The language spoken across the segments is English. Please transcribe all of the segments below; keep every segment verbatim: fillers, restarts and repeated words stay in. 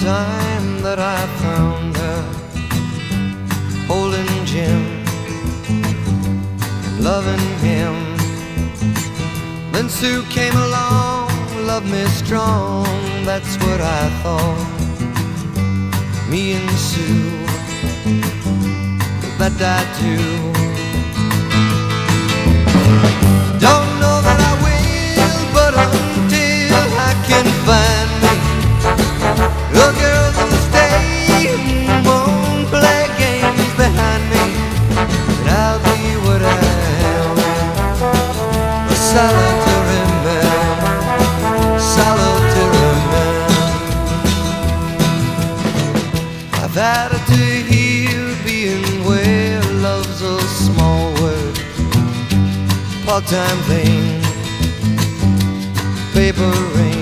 time that I found her holding Jim, loving him. Then Sue came along, loved me strong, that's what I thought. Me and Sue, that I do. Don't know that I will, but until I can find me a girl that'll stay and won't play games behind me, and I'll be what I am, a solitary man, solitary man. I've had it to hear being where love's a small word, part-time thing, paper ring.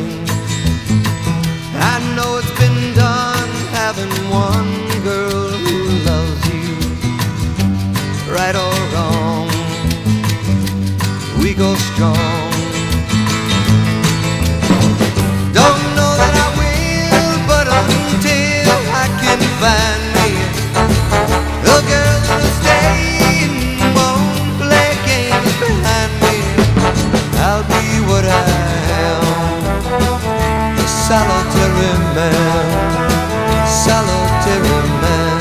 I know it's been done having one girl who loves you, right or wrong, we go strong. Don't know that I will, but until I can find me a girl that'll stay and won't play games behind me, I'll be what I am, a solitary man, solitary man.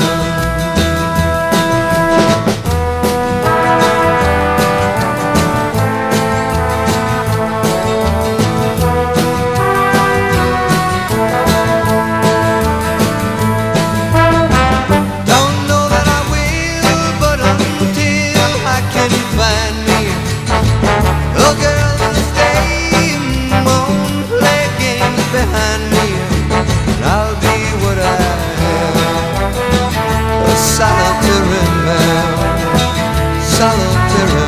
Don't know that I will, but until I can find me a girl that'll stay and won't play games behind me, I'll be what I am, a solitary man, solitary